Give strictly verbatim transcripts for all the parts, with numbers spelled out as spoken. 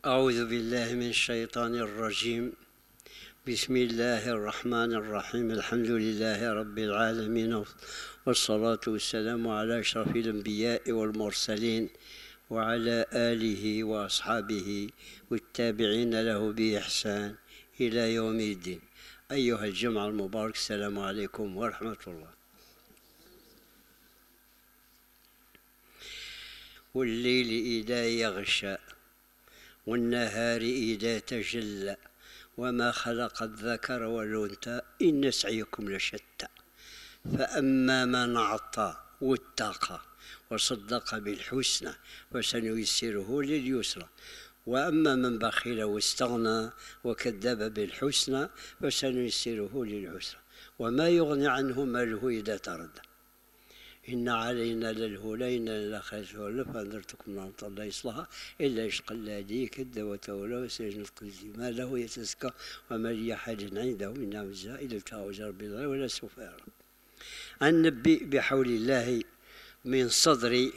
أعوذ بالله من الشيطان الرجيم. بسم الله الرحمن الرحيم. الحمد لله رب العالمين، والصلاة والسلام على أشرف الأنبياء والمرسلين وعلى آله وأصحابه والتابعين له بإحسان إلى يوم الدين. أيها الجمع المبارك، السلام عليكم ورحمة الله. والليل إذا يغشى والنهار إذا تجلى وما خلق الذكر والأنثى إن سعيكم لشتى. فأما من أعطى واتقى وصدق بالحسنى فسنيسره لليسرى، وأما من بخل واستغنى وكذب بالحسنى فسنيسره للعسرى. وما يغني عنه ماله إذا تردى. إن علينا للهدى لخسف فأنذرتكم نارا لا يصلها إلا يشقى الذي كذب وتولى وسيجنب ما له يتزكى وما لأحد عنده من نعم الزائل ابتغاء وجه ربه ولا سوف يرى. النبي بحول الله من صدر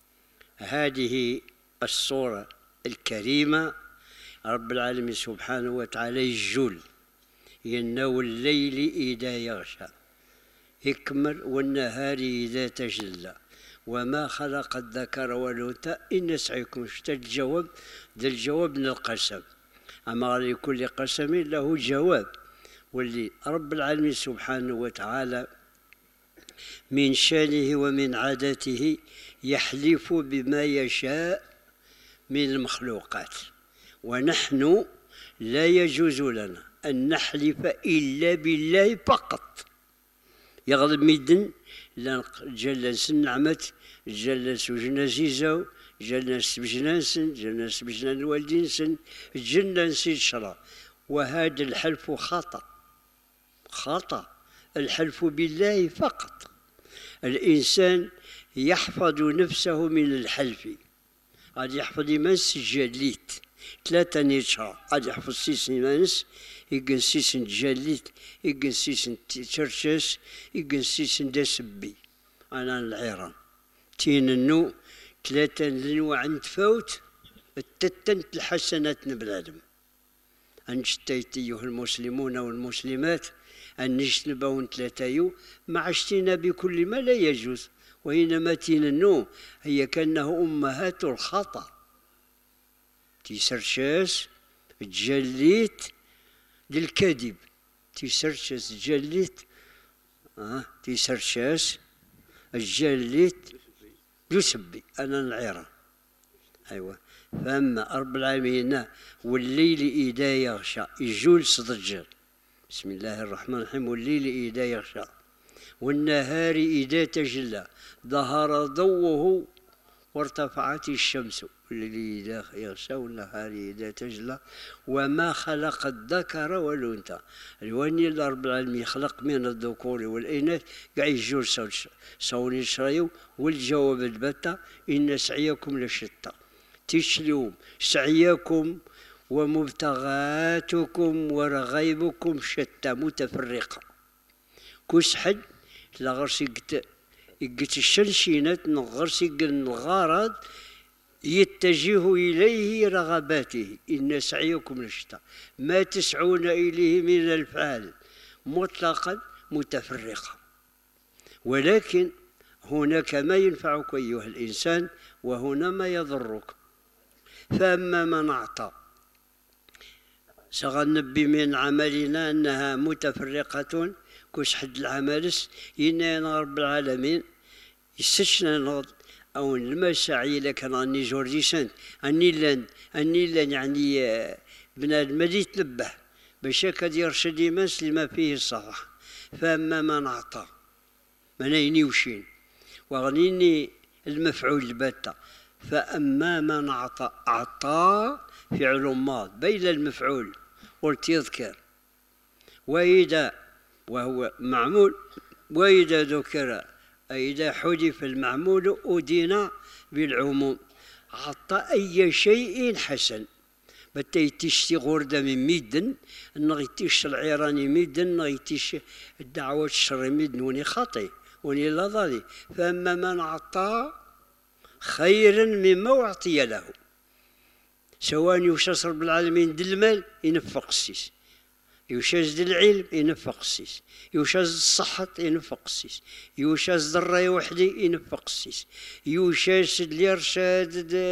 هذه الصورة الكريمة رب العالمين سبحانه وتعالى يجول إنه الليل إذا يغشى يكمل والنهار إذا تجلى وما خلق الذكر والأنثى إن سعيكم. شتا الجواب؟ ذا الجواب من القسم، أما لكل قسم له جواب. واللي رب العالمين سبحانه وتعالى من شانه ومن عادته يحلف بما يشاء من المخلوقات، ونحن لا يجوز لنا أن نحلف إلا بالله فقط. يغلب ميدن جلس نعمت جلس وجنا زيزو جلس بجنانسن جلس بجنان الوالدينسن جنا نسيد شرا. وهذا الحلف خطأ خطأ. الحلف بالله فقط. الإنسان يحفظ نفسه من الحلف. غادي يحفظ يمس جليت ثلاثة نيتشا، غادي يحفظ سيس نيمانس يقن سيسن جليت يقن سيسن تشرشس يقن سيسن داسبي. أنا العيران تيننو ثلاثة لنوع عند فوت التتنت الحسنات بنادم. أنجتيت أيها المسلمون والمسلمات أن نجتنبون ثلاثة مع اجتناب بكل ما لا يجوز، وإنما تيننو هي كأنه أمهات الخطأ. تيسرشاس جليت للكذب، تيسرشاس جليت أه تيسرشاس الجليت يسبي. أنا العيرة أيوة. فأما رب العالمين والليل إذا يغشى يجول صدجر. بسم الله الرحمن الرحيم. والليل إذا يغشى والنهار إذا تجلى ظهر ضوءه وارتفعت الشمس. والليل إذا يغشى والنهار إذا تجلى وما خلق الذكر والأنثى. الواني رب العالمين يخلق من الذكور والإناث قاع يجول سوني شرايو. والجواب البتة إن سعيكم لشتى. تشليوم سعيكم ومبتغاتكم ورغيبكم شتى متفرقة. كوس حد لا غرسي يقت الشنشينات نغرسي الغرض يتجه إليه رغباته. إن سعيكم لشتى ما تسعون إليه من الفعل مطلقا متفرقة. ولكن هناك ما ينفعك أيها الإنسان وهنا ما يضرك. فأما من أعطى سغنبي من عملنا أنها متفرقة كوش حد العمالس إن رب العالمين يستشنى نغض أو المساعي لك أني جورديسان أني لن أني لن يعني بنادم يتنبه باش هكا يرشد يمس لما فيه الصلاح. فأما من أعطى من ينيوشين وغنيني المفعول البتة. فأما من أعطى أعطى فعل ماض بين المفعول قلت يذكر وإذا وهو معمول وإذا ذكر أي إذا حذف المعمول أدين بالعموم. أعطى أي شيء حسن. بتيتيش غردة من ميدن نغيتيش العيراني ميدن نغيتيش الدعوات الشر ميدن وني خاطي وني لا ضالي. فأما من أعطى خيرا مما أعطي له سواء يوشاس رب العالمين دل المال ينفق السيس، يوشاس دل العلم ينفق السيس، يوشاس الصحة ينفق السيس، يوشاس الراي وحدي ينفق السيس، يوشاس الإرشاد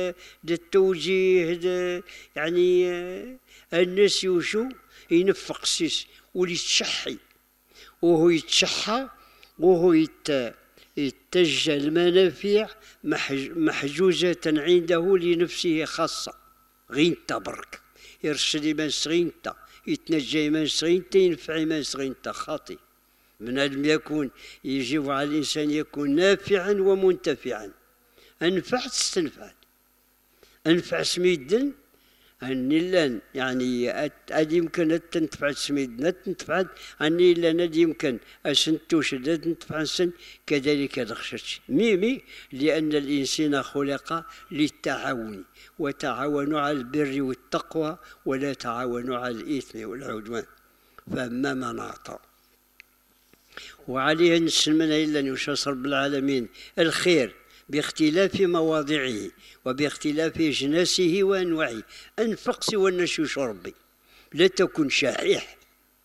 التوجيه يعني الناس يوشو ينفق السيس واللي يتشحي وهو يتشحى وهو يت يتجه المنافع محجوزة عنده لنفسه خاصة. غينتا برك يرشد من صغينتا، يتنجي من صغينتا، ينفع من صغينتا. خاطي من لم يكون يجب على الإنسان يكون نافعا ومنتفعا. أنفع تستنفع، أنفع سميدن أني لن يعني أدي يمكن أن تنتفع سميدنا تنتفع أني لن أدي يمكن أسنتوش تنتفع سن كذلك الخشش ميمي، لأن الإنسان خلق للتعاون، وتعاونوا على البر والتقوى ولا تعاونوا على الإثم والعدوان. فأما من أعطى وعليه نسلمنا إلا أن يشاس رب العالمين الخير باختلاف مواضعه وباختلاف جناسه وأنواعه. أنفق سوى النشوش ربي، لا تكن شحيح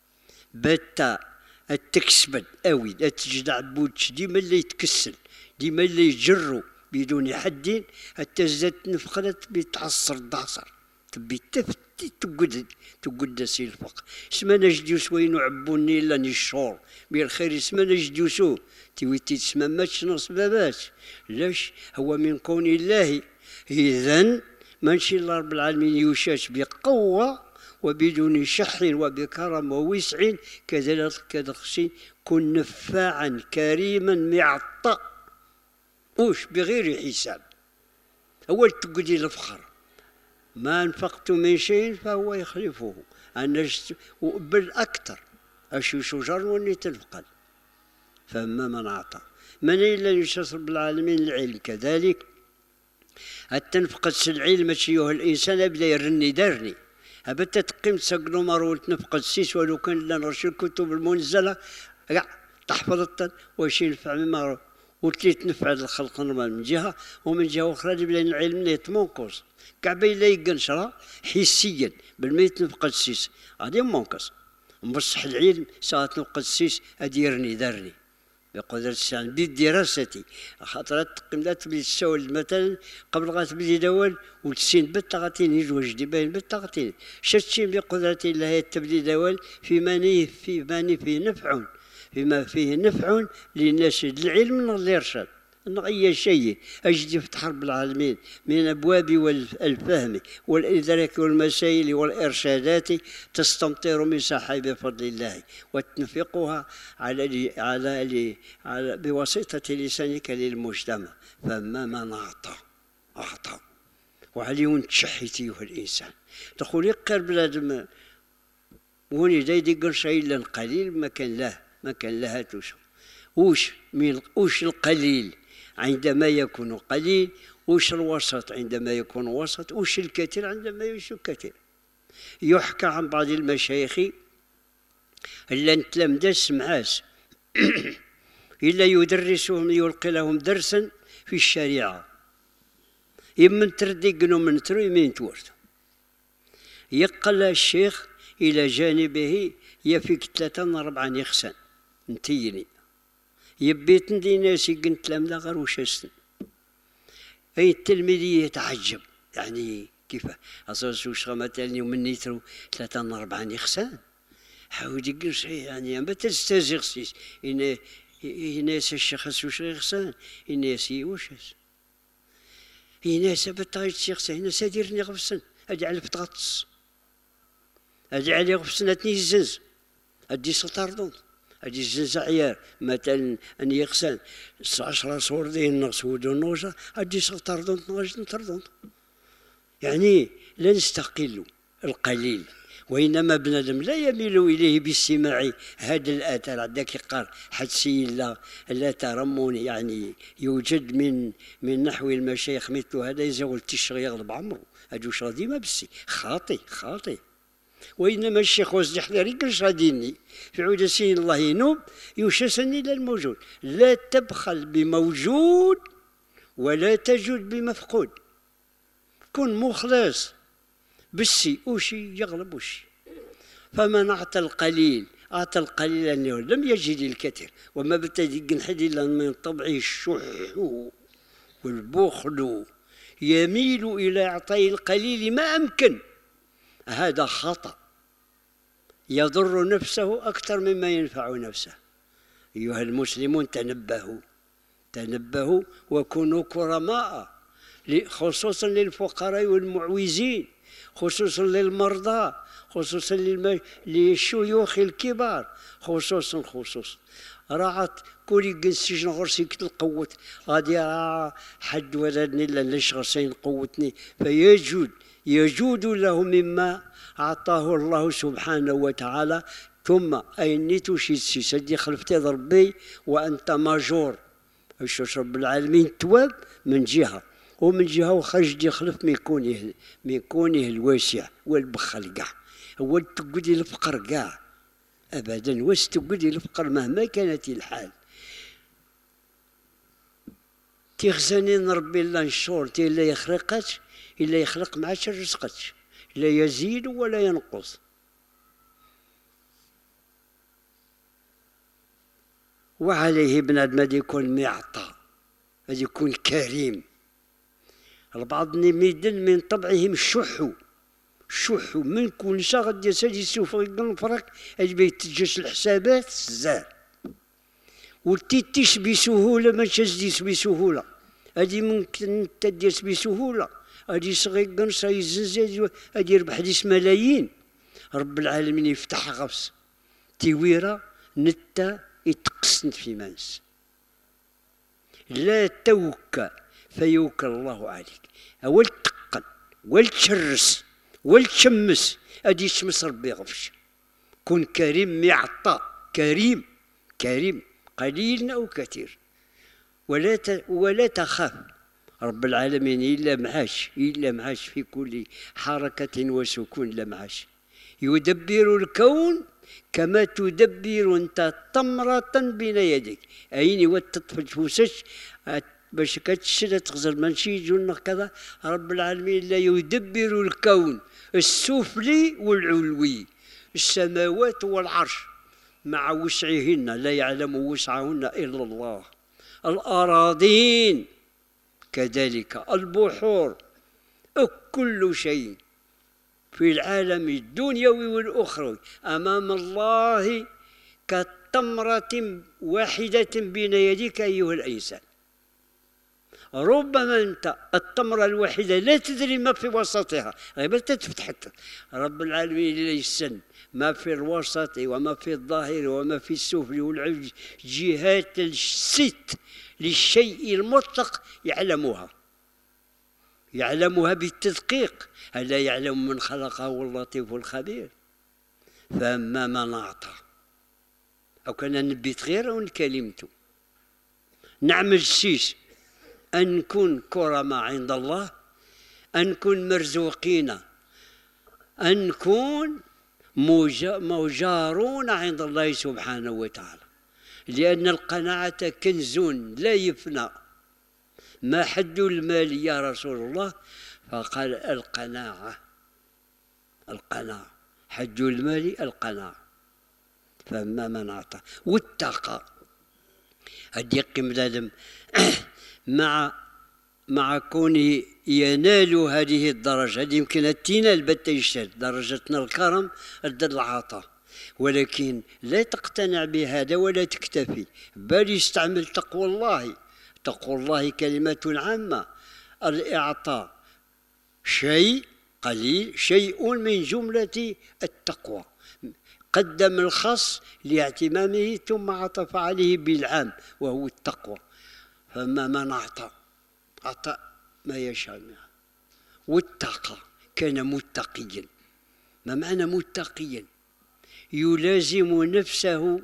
باتا التكسبد أوي لا تجدع بوتش ديما اللي يتكسل ديما اللي يجروا بدون حد حتى زادت نفقلت بتعصر الدعصر تبي تفتي تقد تقد سي الفق. اسما نجدوس وين عبوني الا نشور بالخير، اسما نجدوسو تيويتي تسمى ماتش نص باباش. لاش هو من كون الله، اذا ماشي الله رب العالمين يشاش بقوه وبدون شح وبكرم ووسع. كذلك كدخشي كن نفاعا كريما معطى وش بغير حساب. اول تقولي الفخر ما انفقت من شيء فهو يخلفه، انا بل اكثر اشي شجر وني تنفقل. فاما من اعطى من الا يشاس رب العالمين العلم كذلك التنفقد العلم ماشي الانسان ابدا يرني دارني هبت تقيم تسقلو مرو تنفقد السيس ولو كان لنا نرشي الكتب المنزله كاع تحفظ الطن واش ينفع مما وتلي تنفع الخلق نورمال من جهه، ومن جهه اخرى بلان العلم اللي تمونكوس كاع باين لا يقنشرا حسيا بالميت نفقد السيس غادي مونكس بصح العلم ساعات نفقد السيس هادي يرني دارني بقدرة الإنسان بدراستي. خاطر تقيم لا تبدي تسول مثلا قبل غتبدي دول وتسين بالتغطين يجوج دي باين بالتغطين شتشي بقدرة الله تبدي دول في ماني في ماني فيه نفع فيما فيه نفع للناس العلم والإرشاد. أي شيء أجد يفتح رب العالمين من أبواب الفهم والإدراك والمسائل والإرشادات تستمطر من سحاب بفضل الله وتنفقها على على على بواسطة لسانك للمجتمع. فما من أعطى أعطى وعليه تشحيتيه الإنسان تقول يقر بلاد وني دايدي قرشي إلا قليل ما كان له ما كان لها توش وش من وش القليل عندما يكون قليل، وش الوسط عندما يكون وسط، وش الكثير عندما يكون كثير. يحكى عن بعض المشايخ إلا نتلمذ سمعاس إلا يدرسهم يلقي لهم درسا في الشريعة يمن تردقنوا من ترو يمين تورث يقل الشيخ إلى جانبه يفيك ثلاثة أربعة يخسن نتيني يبيت ندي ناس قلت لهم لا غير وشاستن. أي التلميذ يتعجب يعني كيف أصوص وش مثلا يوم نيترو ثلاثة أربعة يخسان حاول يقول شيء يعني ما تستازغ سيس إن ناس الشخص وش يخسان الناس وشاس الناس بتاعي الشخص هنا ساديرني غفسن أجعل بتغطس أجعل غفسن أتني الزنز أدي سطردون أدي الزنز عيار مثلا أن يغسل عشرة صور دين نقص ودون نوجة أدي سطردون نوجة نطردون. يعني لا نستقل القليل وإنما بنادم لا يميل إليه باستماع هذا الآثار عندك قال حدسي لا لا ترمون يعني يوجد من من نحو المشايخ مثل هذا يزول التشغي يغلب عمره أجوش غادي ما بسي خاطي خاطي. وإنما الشيخ وزد حذاري قلش غاديني في عود سين الله ينوب يشسني إلى الموجود. لا تبخل بموجود ولا تجود بمفقود. كن مخلص بالسي وشي يغلب وشي. فمن أعطى القليل أعطى القليل أنه لم يجد الكثير، وما بتجد نحد إلا من طبعه الشح والبخل، يميل إلى إعطاء القليل ما أمكن. هذا خطأ يضر نفسه أكثر مما ينفع نفسه. أيها المسلمون تنبهوا تنبهوا وكونوا كرماء، خصوصا للفقراء والمعوزين، خصوصا للمرضى، خصوصا للشيوخ الكبار، خصوصا خصوصا راعت كوري السجن غرسي القوت غادي حد ولدني ليش غرسين قوتني، فيجود يجود له مما أعطاه الله سبحانه وتعالى. ثم أينيتو شي سيدي خلفتي ربي وأنت ماجور، واش رب العالمين تواب من جهة، ومن جهة وخرج يخلف من كونه من كونه الواسع والبخل كاع، هو تقولي الفقر كاع أبدا، واش تقولي الفقر مهما كانت الحال. تيخزنين ربي الله نشور تي إلا يخلقك إلا يخلق معاش رزقك، لا يزيد ولا ينقص. وعليه بنادم غادي يكون معطى، غادي يكون كريم. البعض ميدن من طبعهم الشح شح من كل شا غادي يسالي يسوف الفرق اللي بيتجاش الحسابات زار وتيتيش بسهوله، ما تجديش بسهوله، هادي ممكن تديس بسهوله، هادي صغير قنص يزنزل هادي يربح ديس ملايين. رب العالمين يفتح غفص تيويره نتا يتقسن في منس. لا توكى فيوكى الله عليك، أول تقن والتشرس والتشمس هادي يشمس ربي غفش. كن كريم معطى، كريم كريم قليل أو كثير، ولا ولا تخاف رب العالمين إلا معاش إلا معاش في كل حركة وسكون لمعاش. يدبر الكون كما تدبر انت تمرة بين يديك، أيني وتطفل فوسش باش كتشد تغزر ماشي يجونا كذا. رب العالمين لا يدبر الكون السفلي والعلوي، السماوات والعرش مع وسعهن لا يعلم وسعهن إلا الله، الأراضين كذلك، البحور، كل شيء في العالم الدنيوي والأخروي أمام الله كتمرة واحدة بين يديك أيها الإنسان. ربما أنت التمرة الواحدة لا تدري ما في وسطها، غير تفتح رب العالمين ليسن ما في الوسط وما في الظاهر وما في السفل والعلو، جهات الست للشيء المطلق يعلمها يعلمها بالتدقيق. ألا يعلم من خلقه اللطيف الخبير. فأما من أعطى أو كان نبيت غير أو كلمته نعمل سيس أن نكون كرماء عند الله، أن نكون مرزوقين، أن نكون مجارون عند الله سبحانه وتعالى، لأن القناعة كنز لا يفنى. ما حد المال يا رسول الله؟ فقال القناعة القناعة حد المال القناعة. فأما من أعطى واتقى هدي بنادم مع مع كونه ينال هذه الدرجة، هذه يمكن تنال بتا يشتد درجتنا الكرم الدر العطاء، ولكن لا تقتنع بهذا ولا تكتفي، بل يستعمل تقوى الله. تقوى الله كلمة عامة، الإعطاء شيء قليل، شيء من جملة التقوى، قدم الخاص لاعتمامه ثم عطف عليه بالعام وهو التقوى. فما من أعطى أعطى ما يشاء منه واتقى كان متقيا. ما معنى متقيا؟ يلازم نفسه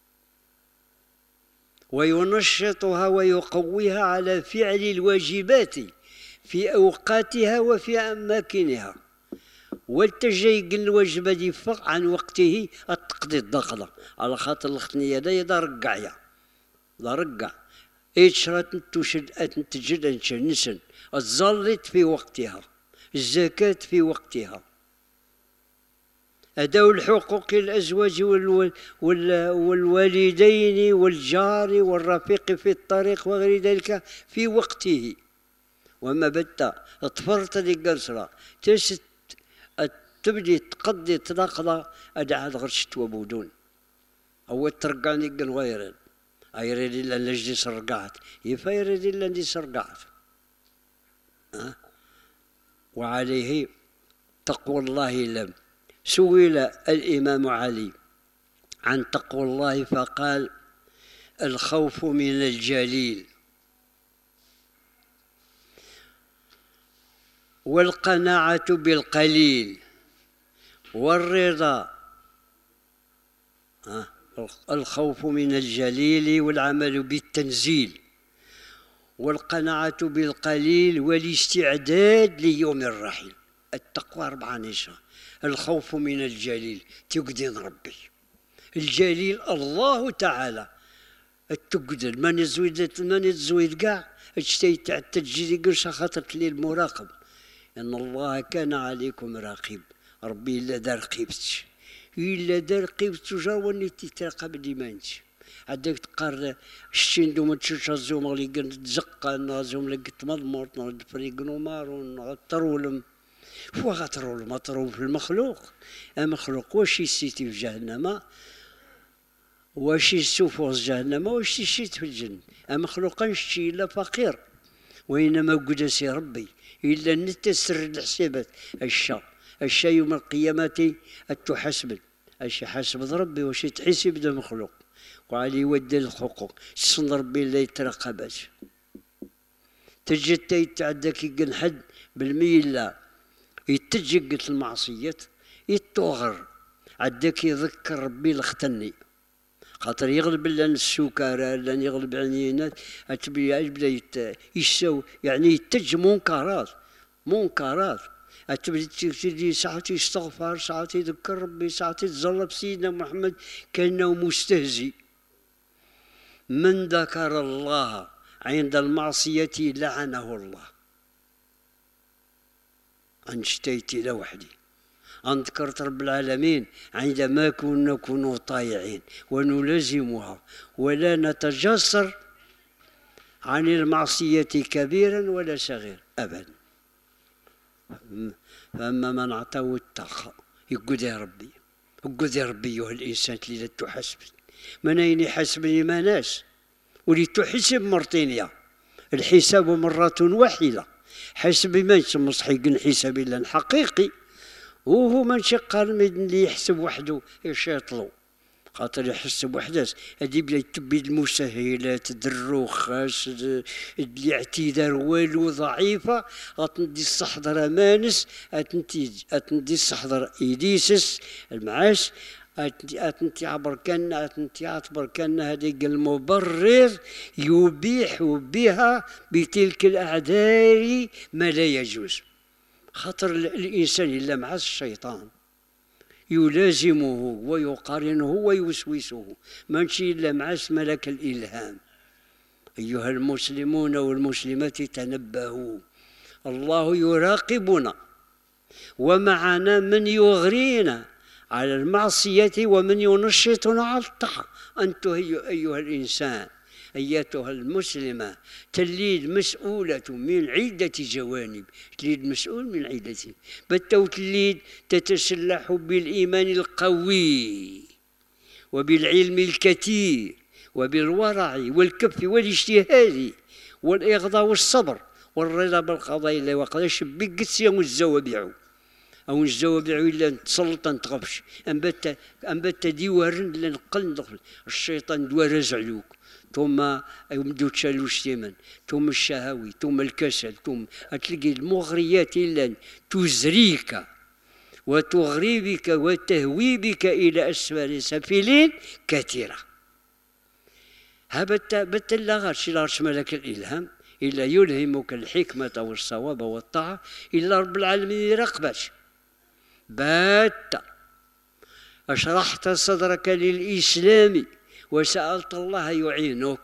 وينشطها ويقويها على فعل الواجبات في أوقاتها وفي أماكنها، والتجي الواجب يفق عن وقته التقضي الدخلة، على خاطر الختنية دا يدا رقع يا دا رقع إيشرات تشد تجد نسن الزلط في وقتها، الزكاة في وقتها، أداء الحقوق الأزواج والوالدين والجار والرفيق في الطريق وغير ذلك في وقته. وما بدا تفرط ديك قرصرة تست تبدي تقضي تناقضة أدعى غرشت وبودون هو ترقاني قن غيرين أيريد إلا نجدي سرقات يفيريد إلا ندي سرقات أه؟ وعليه تقوى الله لم سئل الإمام علي عن تقوى الله فقال الخوف من الجليل والقناعة بالقليل والرضا. أه؟ الخوف من الجليل والعمل بالتنزيل والقناعة بالقليل والاستعداد ليوم الرحيل. التقوى أربعة نشرة. الخوف من الجليل تقدين ربي الجليل الله تعالى التقدر من يزويد من يزويد كاع اشتي تاع التجديد قرش خاطرك لي المراقب ان الله كان عليكم راقب. ربي الا دار قيبتش الا دار قيبتش جاوني تتراقب ديمانتش عندك تقار شتين دوما تشوش الزوم غلي تزقا نازوم لك تمضمرت نرد فريق نومار ونغطرولم فوا غطرولم غطرولم في المخلوق. المخلوق واش يسيتي في جهنم واش يسوفوز جهنم واش يشيت في الجنة. المخلوق نشتي الا فقير وإنما قدسي ربي إلا نتسر الحسابات الشا الشا يوم القيامة تحاسب الشا حاسب ربي واش تحسب ذا مخلوق وعلي يودي الحقوق صن ربي لا يترقباش تجي تيتعداك يقن حد بالميلة يتجي المعصيات يتوغر عداك يذكر ربي لختني خاطر يغلب لنا السكر لان يغلب عنينات اتبي يبدا يساو يعني يتج منكرات منكرات اتبي تجي ساعات يستغفر ساعات يذكر ربي ساعات يتزلط سيدنا محمد كانه مستهزئ. من ذكر الله عند المعصية لعنه الله. انشتيت لوحدي أن ذكرت رب العالمين عندما كنا نكون طائعين ونلازمها ولا نتجسر عن المعصية كبيرا ولا صغير أبدا. فأما من أعطاه التقى يقول يا ربي يقول يا ربي أيها الإنسان لا تحسب من أين يحسبني ما ناس ولتحسب مرتين الحساب مرة واحدة حسب ما يسمى صحيح الحساب إلا حقيقي وهو من شق اللي يحسب وحده ايش يطلو خاطر يحسب وحده هادي بلا يتبي المسهلات الدروخاس الاعتذار والو ضعيفه غتندي الصحضره مانس اتنتي اتندي الصحضر ايديسس المعاش اتنتي عبر كان اتنتي عبر كان هذيك المبرر يبيح بها بتلك الاعذار ما لا يجوز. خاطر الإنسان إلا مع الشيطان يلازمه ويقارنه ويوسوسه ماشي إلا مع ملك الإلهام. أيها المسلمون والمسلمات تنبهوا الله يراقبنا ومعنا من يغرينا على المعصية ومن ينشطنا على الطاعة. أنت أيها الإنسان أيتها المسلمة تليد مسؤولة من عدة جوانب. تليد مسؤول من عدة بتو تليد تتسلح بالإيمان القوي وبالعلم الكثير وبالورع والكف والاجتهاد والإغضاء والصبر والرضا بالقضاء إلا وقضاء شبك قدسي والزوابع أو الزوابع إلا تسلط تغفش أنبت أنبت ديوارن لنقل ندخل الشيطان دوار زعلوك ثم يمدو تشالو الشتيمن ثم الشهوي ثم الكسل ثم تلقي المغريات إلا تزريك وتغري بك وتهوي بك إلى أسفل سفلين كثيرة. هبت بت لا غارش لا غارش ملك الإلهام إلا يلهمك الحكمة والصواب والطاعة إلا رب العالمين يراقبك. بات أشرحت صدرك للإسلام وسألت الله يعينك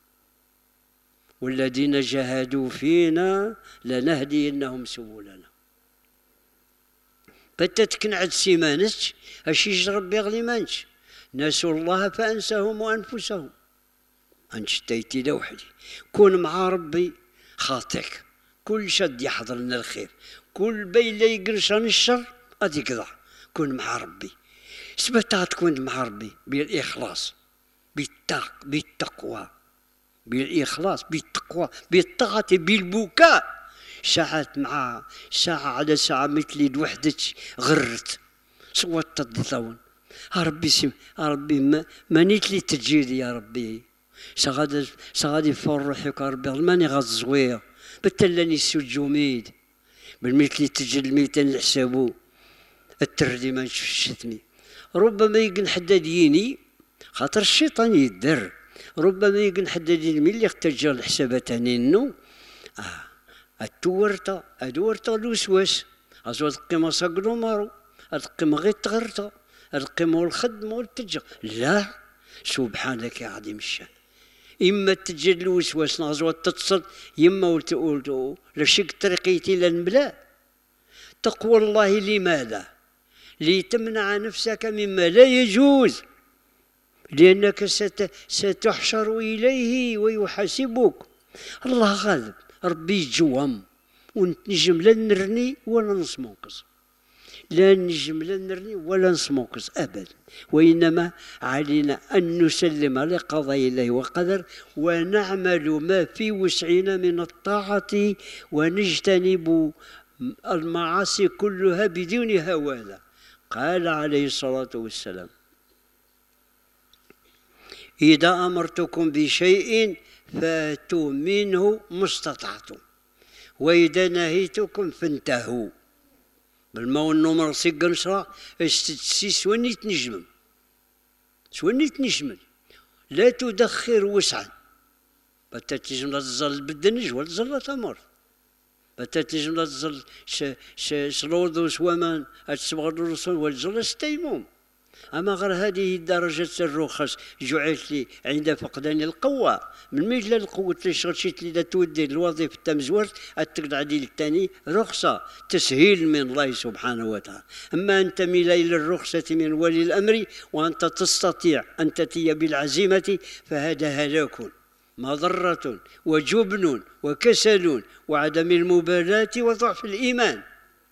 والذين جاهدوا فينا لنهدينهم سبلنا. فتتكنعد سيمانتش اش يجرب ربي غلي مانش. نسوا الله فانساهم وانفسهم. انشتيتي لوحدي كون مع ربي خاطئك، كل شد يحضر لنا الخير، كل بين لا يقرشان الشر غادي كذا. كون مع ربي سبت تكون مع ربي بالاخلاص، بالتق بالتقوى، بالاخلاص بالتقوى بالطاعه بالبكاء. ساعات مع ساعه على ساعه مثلي لوحدك غرت صوت الضوء ربي سم ربي ما مانيت لي تجيلي يا ربي سغادي سغادي فرحك يا ربي ماني غاد زوير بتلاني السجوميد بالمثل تجي الميتين لحسابو التردي ما نشفتني. ربما يقن حداديني خاطر الشيطان يدر، ربما يقن حداديني ملي اختجر الحسابات هنينو اه التورتا ادورتا الوسواس ازوات قيمه صقلو مارو القيمه غير تغرتا القيمه والخدمه والتجر. لا سبحانك يا عظيم الشان. اما تجد الوسواس نغزوات تتصل يما ولتقول لشك طريقيتي للملا. تقوى الله لماذا؟ لتمنع نفسك مما لا يجوز، لأنك ستحشر إليه ويحاسبك. الله غالب ربي يجوهم ونجم لا نرني ولا نسموكس، لا نجم لا نرني ولا نسموكس أبدا، وإنما علينا أن نسلم لقضاء الله وقدر ونعمل ما في وسعنا من الطاعة ونجتنب المعاصي كلها بدون هوانة. قال عليه الصلاة والسلام: إذا أمرتكم بشيء فاتوا منه ما استطعتم وإذا نهيتكم فانتهوا. بالماء النمر سيق نشرا استتسي سواني تنجمم سواني تنجمل لا تدخر وسعا بتا تنجم تزل بالدنج ولا تزل تمر بتا تنجم تزل شلوض وسوامان اتسبغ الرسول والزل ستيموم. أما غير هذه درجة الرخص جعلت لي عند فقدان القوة من مثل القوة اللي شغلت لي تودي الوظيفة تمزورت أتقد عديل الثاني رخصة تسهيل من الله سبحانه وتعالى. أما أنت ميل إلى الرخصة من ولي الأمر وأنت تستطيع أن تأتي بالعزيمة فهذا هلاك مضرة وجبن وكسل وعدم المبالاة وضعف الإيمان.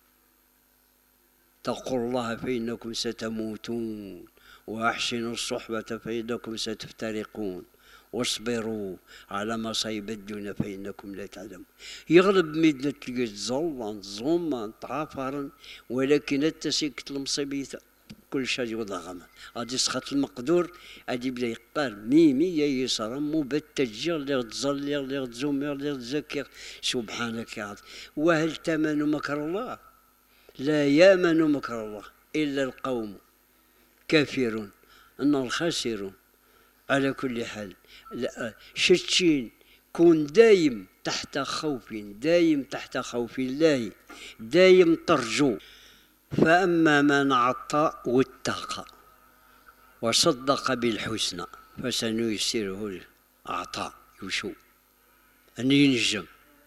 اتقوا الله فإنكم ستموتون وأحسنوا الصحبة فإنكم ستفترقون واصبروا على مصايب الدنيا فإنكم لا تعلمون. يغلب مدة تلقى تزلان تزومان تعافرا ولكن التسيكت المصيبة كل شيء يضغم غادي يسخط المقدور غادي يبدا يقار ميمية يسرا مبتجر اللي تزلي اللي تزومي اللي تزكر. سبحانك يا عظيم. وهل تمن مكر الله؟ لا يامن مكر الله إلا القوم كافرون أن الخاسرون. على كل حال شتشين كون دايم تحت خوف دايم تحت خوف الله دايم ترجو. فأما من أعطى واتقى وصدق بالحسنى فسنيسره أعطى يشو أن ينجم.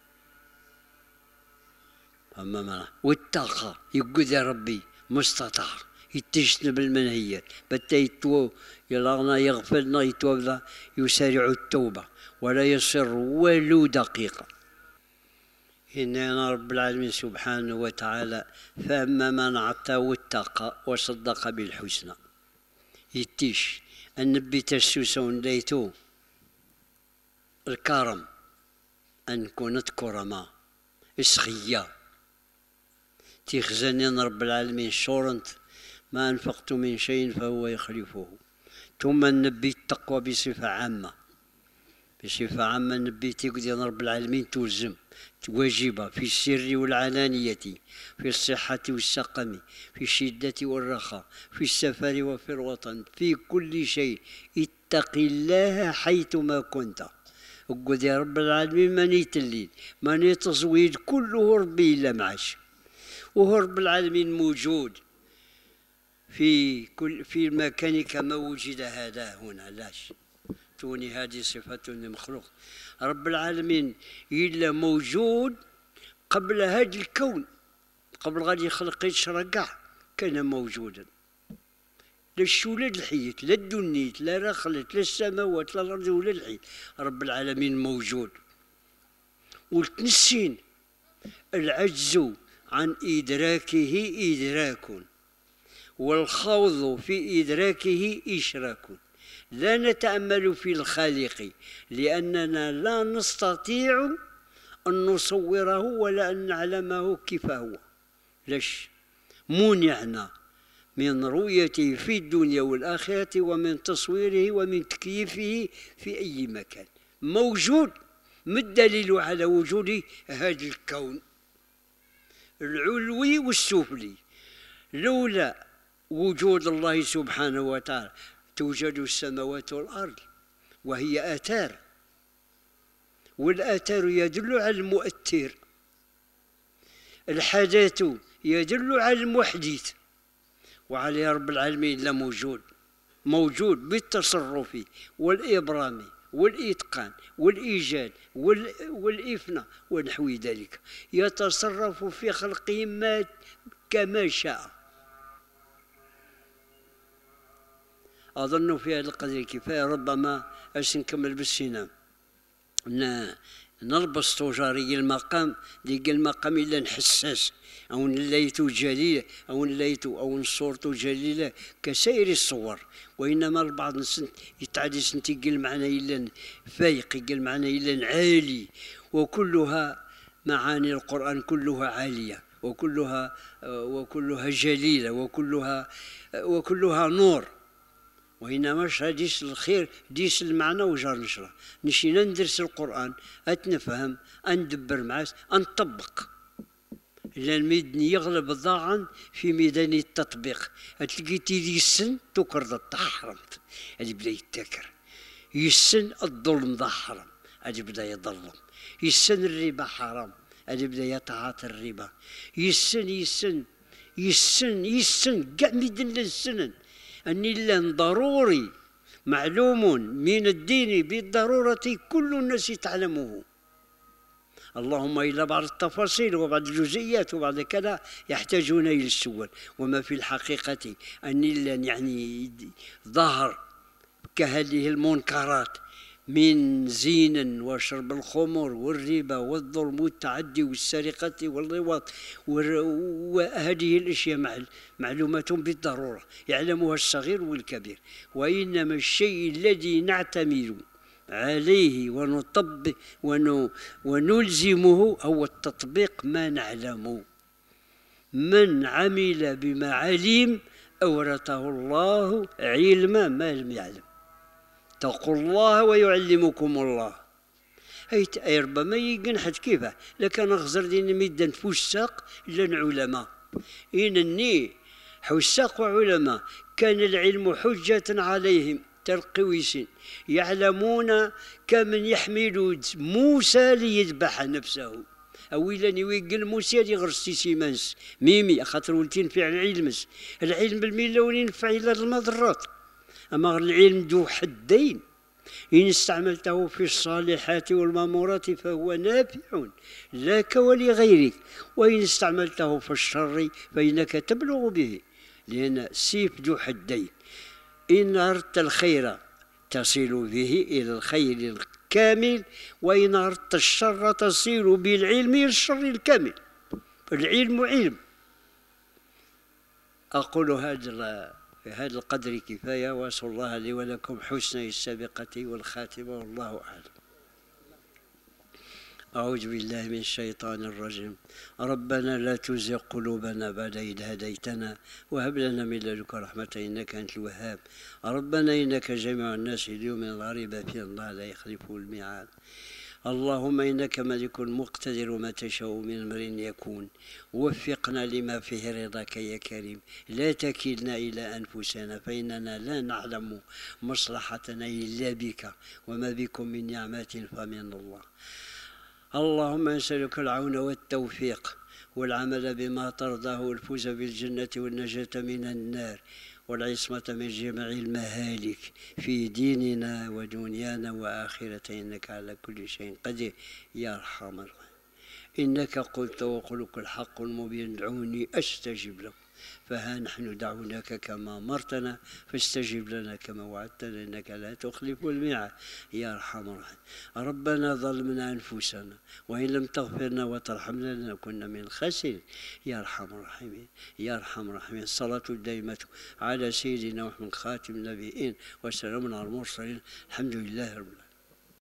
أما من واتقى يقول يا ربي مستطاع يتجنب المنهيات بتا يتوب يلاغنا يغفلنا يتوب يسارع التوبة ولا يصر ولو دقيقة. إننا رب العالمين سبحانه وتعالى فأما من أعطى واتقى وصدق بالحسنى يتيش النبي تسوسون ديتو الكرم أن كنت كرما اسخيا تيخزنين رب العالمين شورنت ما أنفقت من شيء فهو يخلفه. ثم النبي التقوى بصفة عامة بصفة عامة النبي تيقول رب العالمين توزم واجبة في السر والعلانية في الصحة والسقم في الشدة والرخاء في السفر وفي الوطن في كل شيء اتق الله حيثما كنت. وقل يا رب العالمين ماني تلين ماني تصويد كله ربي إلا معاش وهو رب العالمين موجود في كل في المكان كما وجد هذا هنا. لاش توني هذه صفة لمخلوق. رب العالمين إلا موجود قبل هذا الكون قبل غادي يخلق يشرى كاع كان موجودا، لا الشولد الحيت لا الدنيت لا رخلت لا السماوات لا الأرض ولا الحيت، رب العالمين موجود. والتنسين العجز عن إدراكه إدراك، والخوض في إدراكه إشراك. لا نتأمل في الخالق لأننا لا نستطيع أن نصوره ولا أن نعلمه كيف هو. ليش؟ منعنا من رؤيته في الدنيا والآخرة ومن تصويره ومن تكييفه في أي مكان. موجود. ما الدليل على وجود هذا الكون العلوي والسفلي؟ لولا وجود الله سبحانه وتعالى توجد السماوات والأرض، وهي آثار، والآثار يدل على المؤثر، الحدث يدل على المحدث، وعليه رب العالمين لا موجود. موجود بالتصرف والإبرام والإتقان والإيجاد والإفناء ونحو ذلك، يتصرف في خلقه ما كما شاء. أظن في هذا القدر كفاية، ربما أش نكمل بالسينما نلبس تجاري المقام ديك المقام إلا نحساس أو نليت جليلة أو نليت أو نصورت جليلة كسائر الصور، وإنما البعض يتعدي سنتي قل معنا إلا فايق قل معنا إلا عالي، وكلها معاني القرآن كلها عالية وكلها وكلها جليلة وكلها وكلها نور، وإنما ديس الخير ديس المعنى وجار نشره. نشينا ندرس القرآن أتنفهم أندبر معاس أنطبق، لأن الميدان يغلب ضاعا في ميدان التطبيق. أتلقي تيدي السن تكرد التحرمت اللي بدا يتكر، يسن الظلم ذا حرام اللي بدا يظلم، يسن الربا حرام اللي بدا يتعاطى الربا، يسن يسن يسن يسن كاع ميدان السنن أني لن ضروري معلوم من الدين بالضرورة كل الناس تعلمه، اللهم إلا بعض التفاصيل وبعض الجزئيات وبعض كذا يحتاجون إلى السؤال. وما في الحقيقة أني لن يعني ظهر كهذه المنكرات من زين وشرب الخمر والربا والظلم والتعدي والسرقة واللواط، وهذه الأشياء معلومة بالضرورة يعلمها الصغير والكبير، وإنما الشيء الذي نعتمد عليه ونطبق ونلزمه هو التطبيق ما نعلم. من عمل بما علم أورثه الله علم ما لم يعلم. اتقوا الله ويعلمكم الله. هي ربما ينحت كيفه لكن غزر دين ميدان فساق لن علماء إنني حساق وعلماء كان العلم حجة عليهم ترقويس يعلمون كمن يحمل موسى ليذبح نفسه أولا يويقل موسى لغرستي سيمانس ميمي خاطر ولتين في علمس العلم بالملون ينفع إلى المضرات، أما العلم ذو حدين إن استعملته في الصالحات والمامورات فهو نافع لك ولغيرك، وإن استعملته في الشر فإنك تبلغ به، لأن السيف ذو حدين، إن أردت الخير تصل به إلى الخير الكامل، وإن أردت الشر تصل بالعلم إلى الشر الكامل. فالعلم علم. أقول هذا في هذا القدر كفاية، وأسأل الله لي ولكم حسن السابقة والخاتمة، والله أعلم. أعوذ بالله من الشيطان الرجيم. ربنا لا تزغ قلوبنا بعد إذ هديتنا وهب لنا من لدنك رحمة إنك أنت الوهاب. ربنا إنك جامع الناس اليوم لا ريب فيه الله لا يخلف الميعاد. اللهم إنك ملك مقتدر وما تشاء من أمر يكون، وفقنا لما فيه رضاك يا كريم، لا تكلنا إلى أنفسنا فإننا لا نعلم مصلحتنا إلا بك، وما بكم من نعمات فمن الله. اللهم نسألك العون والتوفيق والعمل بما ترضاه والفوز بالجنة والنجاة من النار والعصمة من جميع المهالك في ديننا ودنيانا وآخرة، إنك على كل شيء قدير يا أرحم الراحمين. إنك قلت وقولك الحق المبين ادعوني أستجب لكم فها نحن دعوناك كما أمرتنا فاستجب لنا كما وعدتنا إنك لا تخلف الميعاد يا أرحم الراحمين. ربنا ظلمنا أنفسنا وإن لم تغفر لنا وترحمنا لنكن من الخاسرين يا أرحم الراحمين يا أرحم الراحمين. الصلاة الدائمة على سيدنا محمد خاتم النبيين وسلام على المرسلين الحمد لله رب العالمين.